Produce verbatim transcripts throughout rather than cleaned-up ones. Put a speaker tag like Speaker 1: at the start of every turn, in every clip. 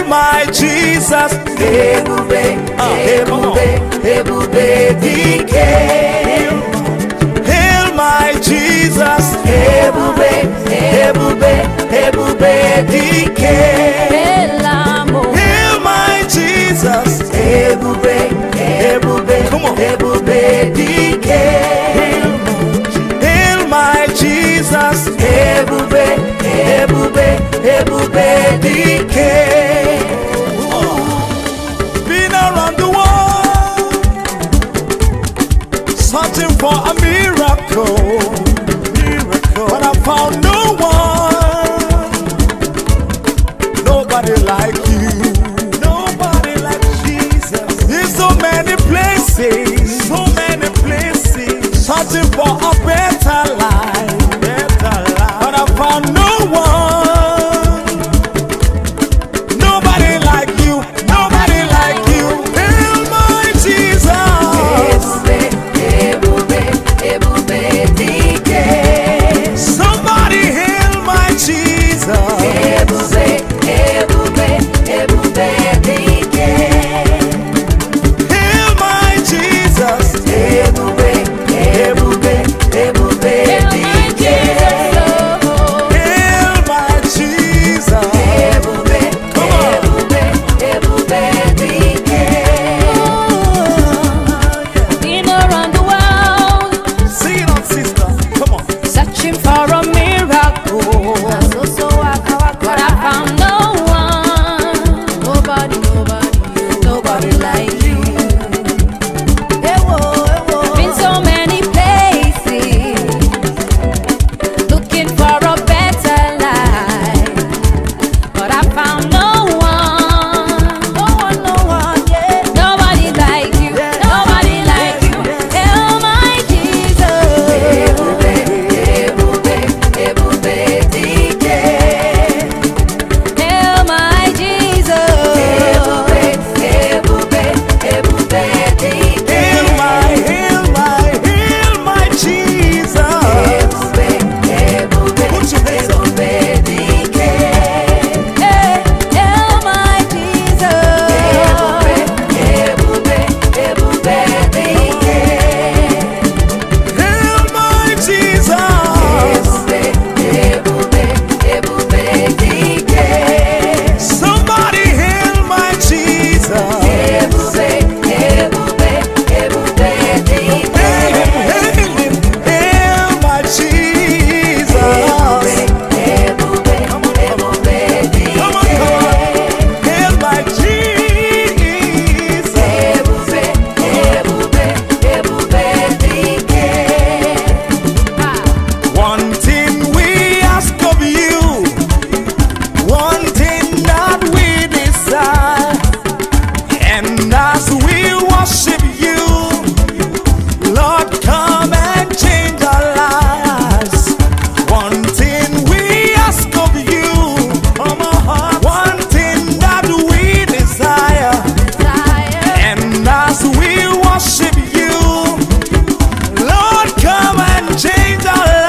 Speaker 1: my Jesus.
Speaker 2: Ebube, ebube, ebube dike.
Speaker 1: Hail my Jesus.
Speaker 2: Ebube, ebube, ebube dike.
Speaker 1: Hail my Jesus.
Speaker 2: Ebube, ebube, ebube dike.
Speaker 1: Hail my Jesus.
Speaker 2: Ebube, ebube, ebube dike.
Speaker 1: Been around the world, searching for a miracle, miracle. But I found no one, nobody like you, nobody like Jesus. In so many places, so many places, searching for a better life, better life. But I found no one, nobody like you, nobody like you. Hail my Jesus.
Speaker 2: Ebube, ebube dike.
Speaker 1: Somebody hail my Jesus.
Speaker 2: Ebube, ebube, ebube dike.
Speaker 1: Hail my Jesus.
Speaker 2: Ebube, ebube, ebube dike.
Speaker 1: Hail my Jesus.
Speaker 2: Ebube, ebube, ebube dike.
Speaker 3: Been around the world,
Speaker 1: Sing it on, sister. Come on.
Speaker 3: searching for a miracle. But I found no one. Nobody, nobody, nobody like you. Been so many places, looking for a better life. But I found no one. No one, no one, yeah. Nobody like you. Nobody like you. Hail my Jesus.
Speaker 2: Ebube, ebube, ebube dike.
Speaker 3: Hail my Jesus.
Speaker 2: Ebube, ebube, ebube dike.
Speaker 1: Hail my, hail my, hail my Jesus.
Speaker 2: Ebube, ebube,
Speaker 1: Put your hands up.
Speaker 2: ebube dike.
Speaker 3: Hey, hail my Jesus.
Speaker 2: Ebube, ebube, ebube dike.
Speaker 1: Hail my Jesus.
Speaker 2: Ebube, ebube, ebube dike.
Speaker 1: Somebody hail my Jesus.
Speaker 2: Ebube, ebube, ebube dike.
Speaker 1: Hail him, hail him, hail my Jesus.
Speaker 2: Ebube, ebube, dike.
Speaker 1: Come on, come on. Hail my Jesus.
Speaker 2: Ebube, ebube, ebube dike.
Speaker 1: One thing we ask of you, one thing that we desire, and as we worship you, Lord, come and change our lives. One thing we ask of you, one thing that we desire, and as we worship you, Lord, come and change our lives.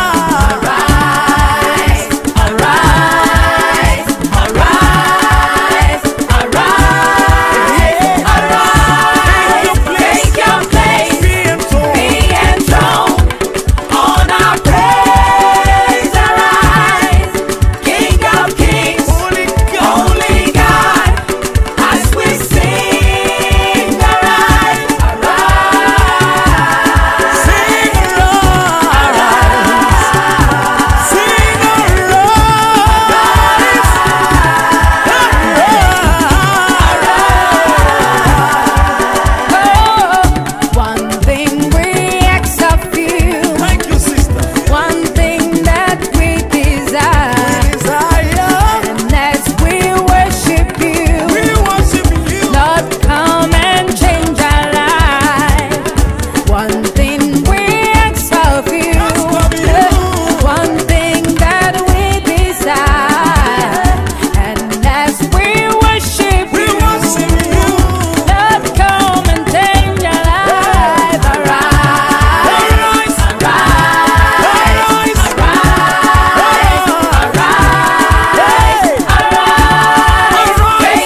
Speaker 2: Arise, arise, arise, arise, arise. Take your place,
Speaker 1: Be enthroned.
Speaker 2: be enthroned on our praise. Arise, King of kings,
Speaker 1: Holy God.
Speaker 2: Holy God, as we sing. Arise, arise,
Speaker 1: Sing arise. Sing arise.
Speaker 3: One thing we ask of you,
Speaker 1: Thank you, sister.
Speaker 3: one thing that we desire,
Speaker 1: Desire.
Speaker 3: and as we worship you,
Speaker 1: We worship you.
Speaker 3: Lord, come and change our life. One thing we ask of you,
Speaker 1: Ask of you.
Speaker 3: one thing that we desire, and as we worship
Speaker 1: We
Speaker 3: you,
Speaker 1: worship you.
Speaker 3: Lord, come and change our life. Arise,
Speaker 1: Arise.
Speaker 2: arise,
Speaker 1: Arise.
Speaker 2: arise, arise, arise.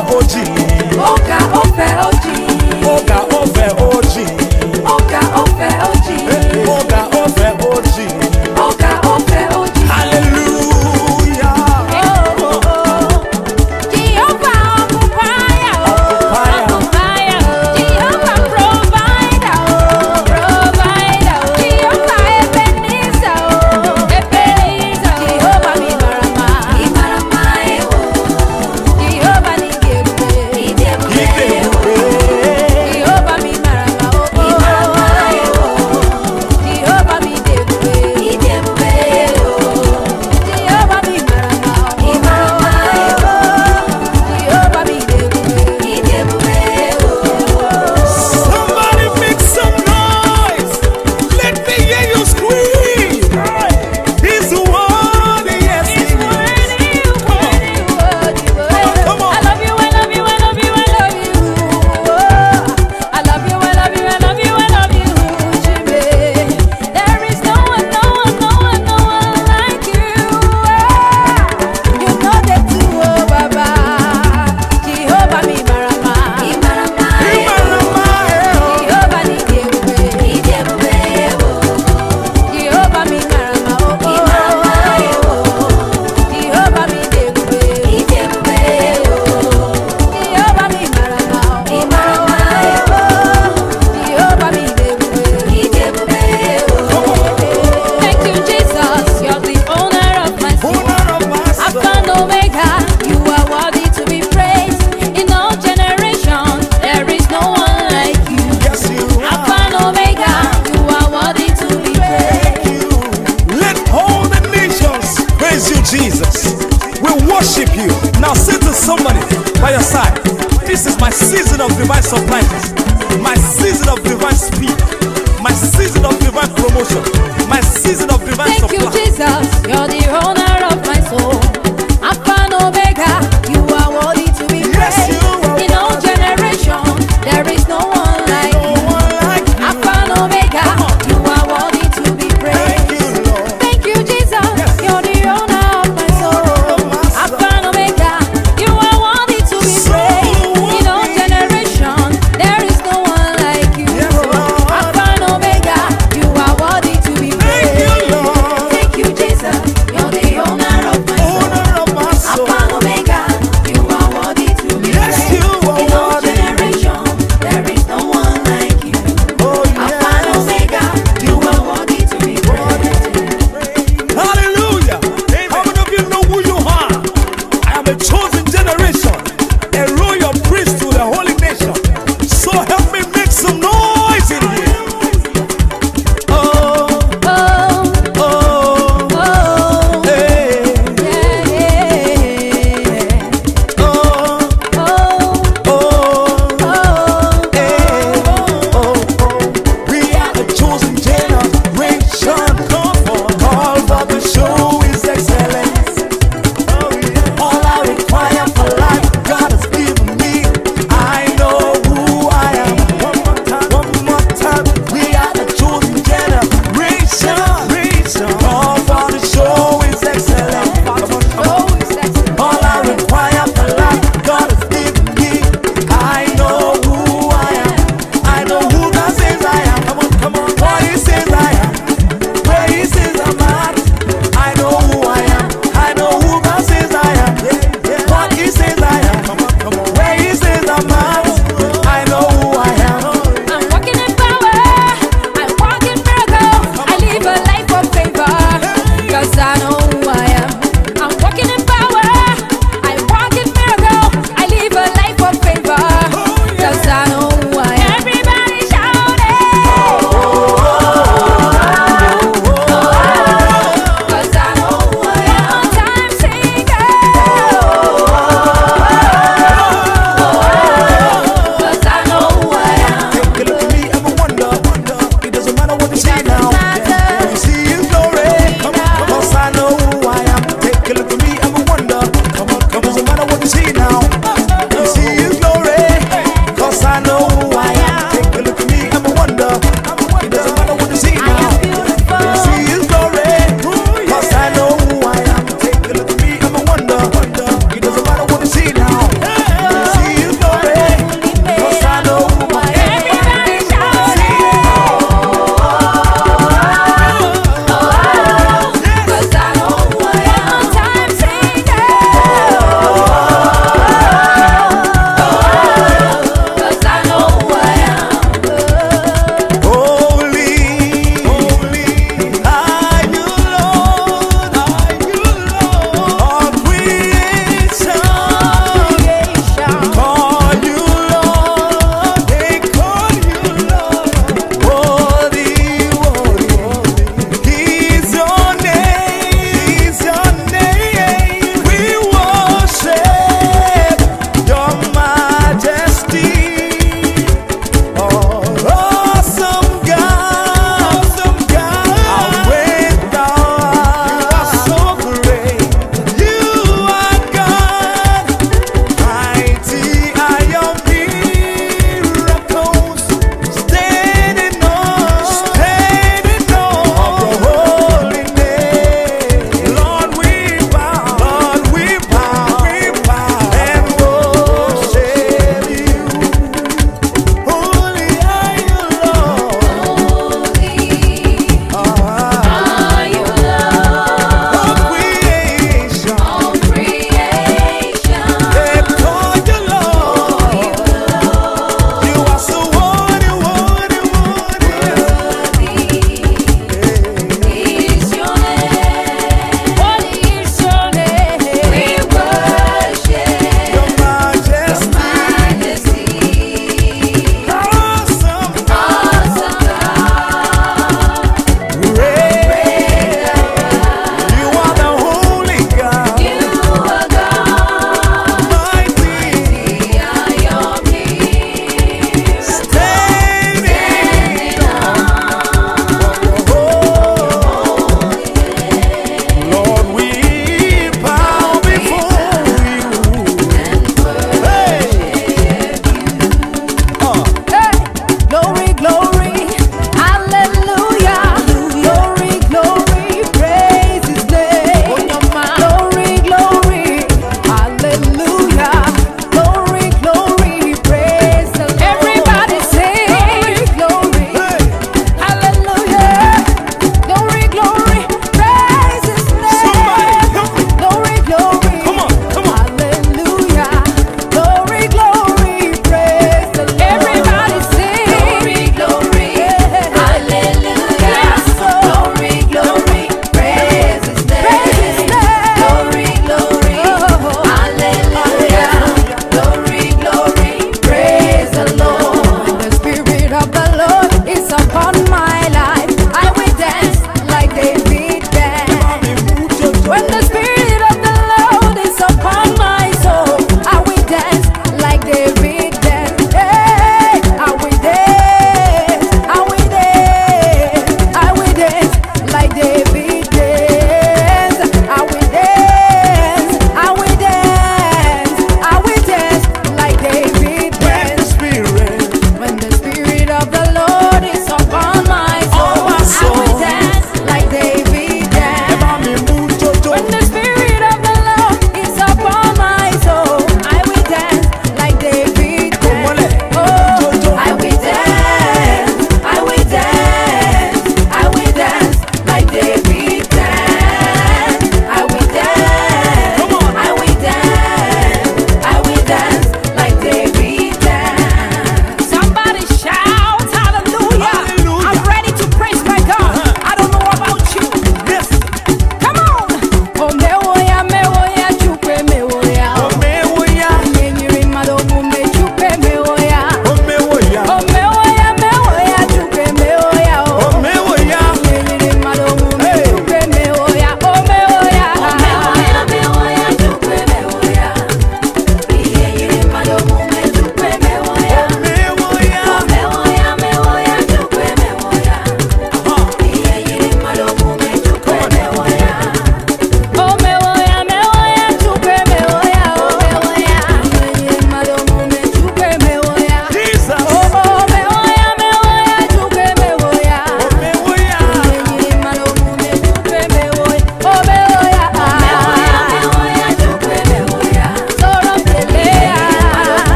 Speaker 1: oji.
Speaker 3: Oga ofe oji.
Speaker 1: Oga ofe oji.
Speaker 3: Oga ofe oji.
Speaker 1: Oga ofe oji.
Speaker 3: Oga ofe oji.
Speaker 1: Hallelujah.
Speaker 3: Oh, oh, oh. Jehovah occupier, oh, occupier, oh. Jehovah provider, oh, provider, oh. Jehovah Ebenezer, oh, Ebenezer, oh. Jehovah mi marama, mi marama, eh, oh. Jehovah ni Jebube, ni Jebube, oh. Jehovah mi marama, oh, mi marama, eh, oh. Jehovah mi Jebube, ni Jebube, oh. Jehovah mi marama, mi marama, eh, oh. Jehovah mi Jebube, ni Jebube, oh.
Speaker 1: Somebody make some noise. Let me hear you scream. He's worthy, yes, he is. Come on.
Speaker 3: I love you, I love you, I love you, I love you. I love you, I love you, I love you, I love you, Jimmy. There is no one, no one, no one, no one like you. You know that too, oh Baba. Jehovah mi marama, mi marama, Jehovah ni Jebube, ni Jebube, Jehovah mi marama, oh, mi marama, Jehovah mi Jebube, ni Jebube, Jehovah mi marama, mi marama, Jehovah mi Jebube, ni Jebube. Thank you, Jesus, you're the owner of my soul.
Speaker 1: Owner of my soul.
Speaker 3: Alpha and Omega, you are worthy to be praised. In all generations, there is no one like you.
Speaker 1: Yes, you
Speaker 3: Alpha
Speaker 1: are.
Speaker 3: and Omega, you are worthy to be praised.
Speaker 1: Let all the nations praise you, Jesus. We worship you. Now say to somebody by your side, this is my season of divine surprises, my season of divine speed, my season of divine promotion, my season of divine
Speaker 3: Thank you,
Speaker 1: supply.
Speaker 3: Jesus, you're the owner of my soul. Alpha and Omega, you are worthy to be
Speaker 1: Yes,
Speaker 3: praised.
Speaker 1: you are
Speaker 3: In all generations, there is no one like
Speaker 1: No
Speaker 3: you.
Speaker 1: one like you.
Speaker 3: Alpha and Omega, you are worthy to be praised.
Speaker 1: Thank you, Lord.
Speaker 3: Thank you, Jesus.
Speaker 1: Yes.
Speaker 3: You're the owner of my soul.
Speaker 1: Of my soul.
Speaker 3: Alpha and Omega, you are worthy to be
Speaker 1: So
Speaker 3: praised. In all
Speaker 1: worthy.
Speaker 3: generations, there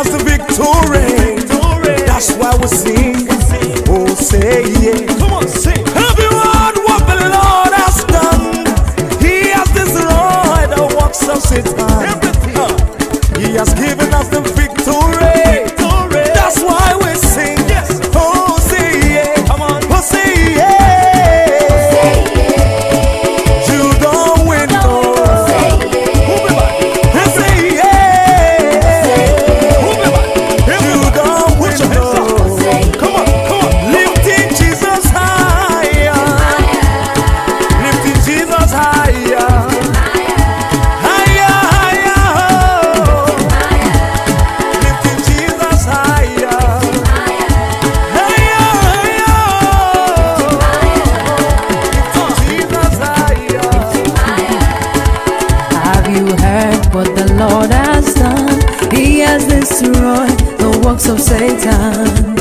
Speaker 1: us the victory. That's why we sing. Oh, say yeah. Come on, sing. Have you heard what the Lord has done? He has destroyed the works of Satan. Everything. Uh, he has given us the victory. victory. That's why we sing. Yes. Oh, say yeah. Come on. Oh, say yeah.
Speaker 3: Oh, say yeah.
Speaker 1: You don't win, no.
Speaker 3: Oh, say yeah.
Speaker 1: Move it back. And say yeah. Move it back. You don't win, no. Come on, come on. Lifting Jesus higher. Lifting Jesus higher. Higher, higher. Lifting Jesus higher. Higher, higher. Lifting Jesus higher.
Speaker 3: Have you heard what the Lord has done? He has destroyed the works of Satan.